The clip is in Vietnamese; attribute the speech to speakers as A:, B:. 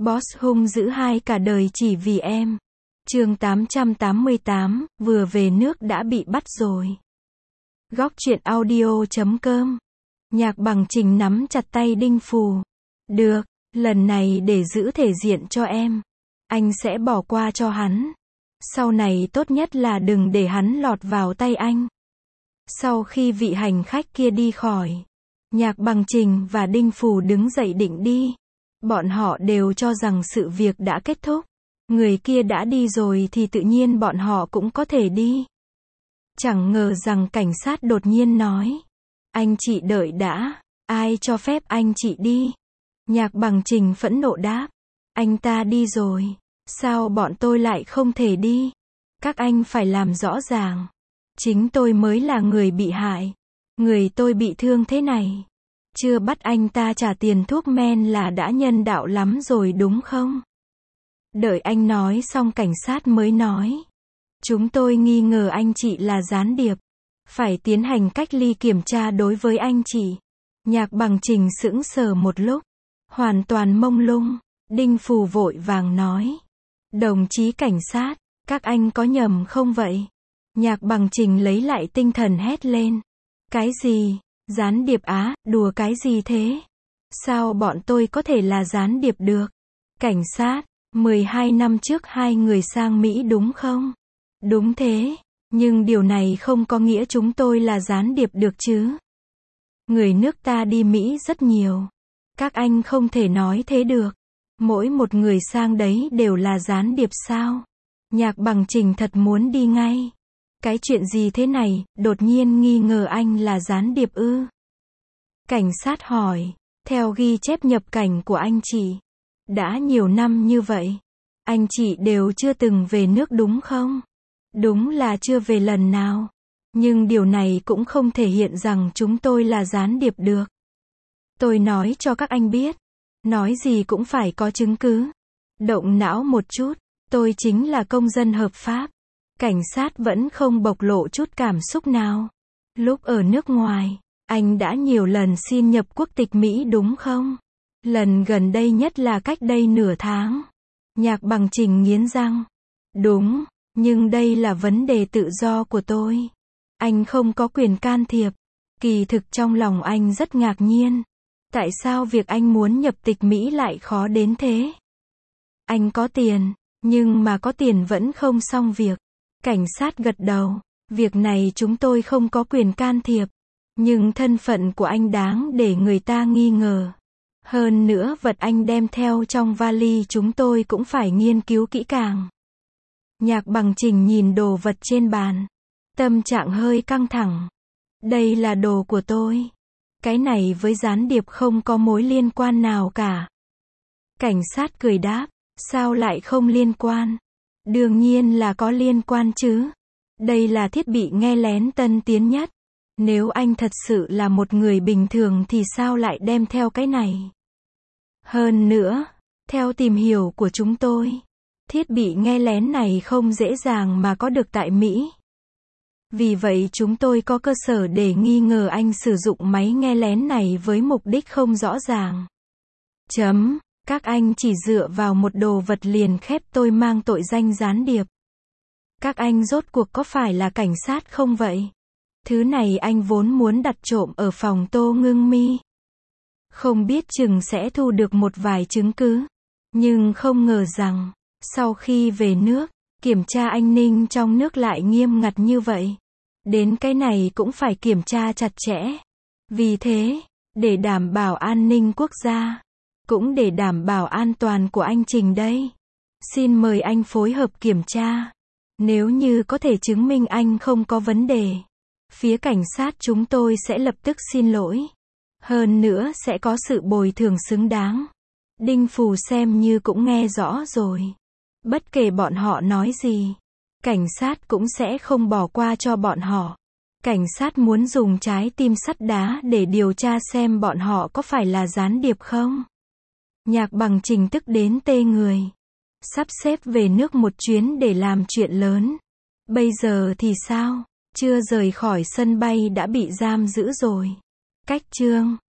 A: Boss hung dữ hai cả đời chỉ vì em. Chương 888, vừa về nước đã bị bắt rồi. Góc truyện audio.com. Nhạc Bằng Trình nắm chặt tay Đinh Phù. Được, lần này để giữ thể diện cho em, anh sẽ bỏ qua cho hắn. Sau này tốt nhất là đừng để hắn lọt vào tay anh. Sau khi vị hành khách kia đi khỏi, Nhạc Bằng Trình và Đinh Phù đứng dậy định đi. Bọn họ đều cho rằng sự việc đã kết thúc. Người kia đã đi rồi thì tự nhiên bọn họ cũng có thể đi. Chẳng ngờ rằng cảnh sát đột nhiên nói: anh chị đợi đã, ai cho phép anh chị đi? Nhạc Bằng Trình phẫn nộ đáp: anh ta đi rồi, sao bọn tôi lại không thể đi? Các anh phải làm rõ ràng. Chính tôi mới là người bị hại. Người tôi bị thương thế này, chưa bắt anh ta trả tiền thuốc men là đã nhân đạo lắm rồi đúng không? Đợi anh nói xong cảnh sát mới nói: chúng tôi nghi ngờ anh chị là gián điệp. Phải tiến hành cách ly kiểm tra đối với anh chị. Nhạc Bằng Trình sững sờ một lúc, hoàn toàn mông lung. Đinh Phù vội vàng nói: đồng chí cảnh sát, các anh có nhầm không vậy? Nhạc Bằng Trình lấy lại tinh thần hét lên: cái gì? Gián điệp á, đùa cái gì thế? Sao bọn tôi có thể là gián điệp được? Cảnh sát, 12 năm trước hai người sang Mỹ đúng không? Đúng thế, nhưng điều này không có nghĩa chúng tôi là gián điệp được chứ. Người nước ta đi Mỹ rất nhiều. Các anh không thể nói thế được. Mỗi một người sang đấy đều là gián điệp sao? Nhạc Bằng Trình thật muốn đi ngay. Cái chuyện gì thế này, đột nhiên nghi ngờ anh là gián điệp ư? Cảnh sát hỏi, theo ghi chép nhập cảnh của anh chị, đã nhiều năm như vậy, anh chị đều chưa từng về nước đúng không? Đúng là chưa về lần nào. Nhưng điều này cũng không thể hiện rằng chúng tôi là gián điệp được. Tôi nói cho các anh biết, nói gì cũng phải có chứng cứ. Động não một chút, tôi chính là công dân hợp pháp. Cảnh sát vẫn không bộc lộ chút cảm xúc nào. Lúc ở nước ngoài, anh đã nhiều lần xin nhập quốc tịch Mỹ đúng không? Lần gần đây nhất là cách đây nửa tháng. Nhạc Bằng Trình nghiến răng. Đúng, nhưng đây là vấn đề tự do của tôi. Anh không có quyền can thiệp. Kỳ thực trong lòng anh rất ngạc nhiên. Tại sao việc anh muốn nhập tịch Mỹ lại khó đến thế? Anh có tiền, nhưng mà có tiền vẫn không xong việc. Cảnh sát gật đầu. Việc này chúng tôi không có quyền can thiệp. Nhưng thân phận của anh đáng để người ta nghi ngờ. Hơn nữa vật anh đem theo trong vali chúng tôi cũng phải nghiên cứu kỹ càng. Nhạc Bằng Trình nhìn đồ vật trên bàn. Tâm trạng hơi căng thẳng. Đây là đồ của tôi. Cái này với gián điệp không có mối liên quan nào cả. Cảnh sát cười đáp. Sao lại không liên quan? Đương nhiên là có liên quan chứ. Đây là thiết bị nghe lén tân tiến nhất. Nếu anh thật sự là một người bình thường thì sao lại đem theo cái này? Hơn nữa, theo tìm hiểu của chúng tôi, thiết bị nghe lén này không dễ dàng mà có được tại Mỹ. Vì vậy chúng tôi có cơ sở để nghi ngờ anh sử dụng máy nghe lén này với mục đích không rõ ràng. Các anh chỉ dựa vào một đồ vật liền khép tôi mang tội danh gián điệp. Các anh rốt cuộc có phải là cảnh sát không vậy? Thứ này anh vốn muốn đặt trộm ở phòng Tô Ngưng Mi. Không biết chừng sẽ thu được một vài chứng cứ. Nhưng không ngờ rằng, sau khi về nước, kiểm tra an ninh trong nước lại nghiêm ngặt như vậy. Đến cái này cũng phải kiểm tra chặt chẽ. Vì thế, để đảm bảo an ninh quốc gia, cũng để đảm bảo an toàn của anh Trình đây, xin mời anh phối hợp kiểm tra. Nếu như có thể chứng minh anh không có vấn đề, phía cảnh sát chúng tôi sẽ lập tức xin lỗi. Hơn nữa sẽ có sự bồi thường xứng đáng. Đinh Phù xem như cũng nghe rõ rồi. Bất kể bọn họ nói gì, cảnh sát cũng sẽ không bỏ qua cho bọn họ. Cảnh sát muốn dùng trái tim sắt đá để điều tra xem bọn họ có phải là gián điệp không. Nhạc Bằng Trình tức đến tê người. Sắp xếp về nước một chuyến để làm chuyện lớn. Bây giờ thì sao? Chưa rời khỏi sân bay đã bị giam giữ rồi. Cách chương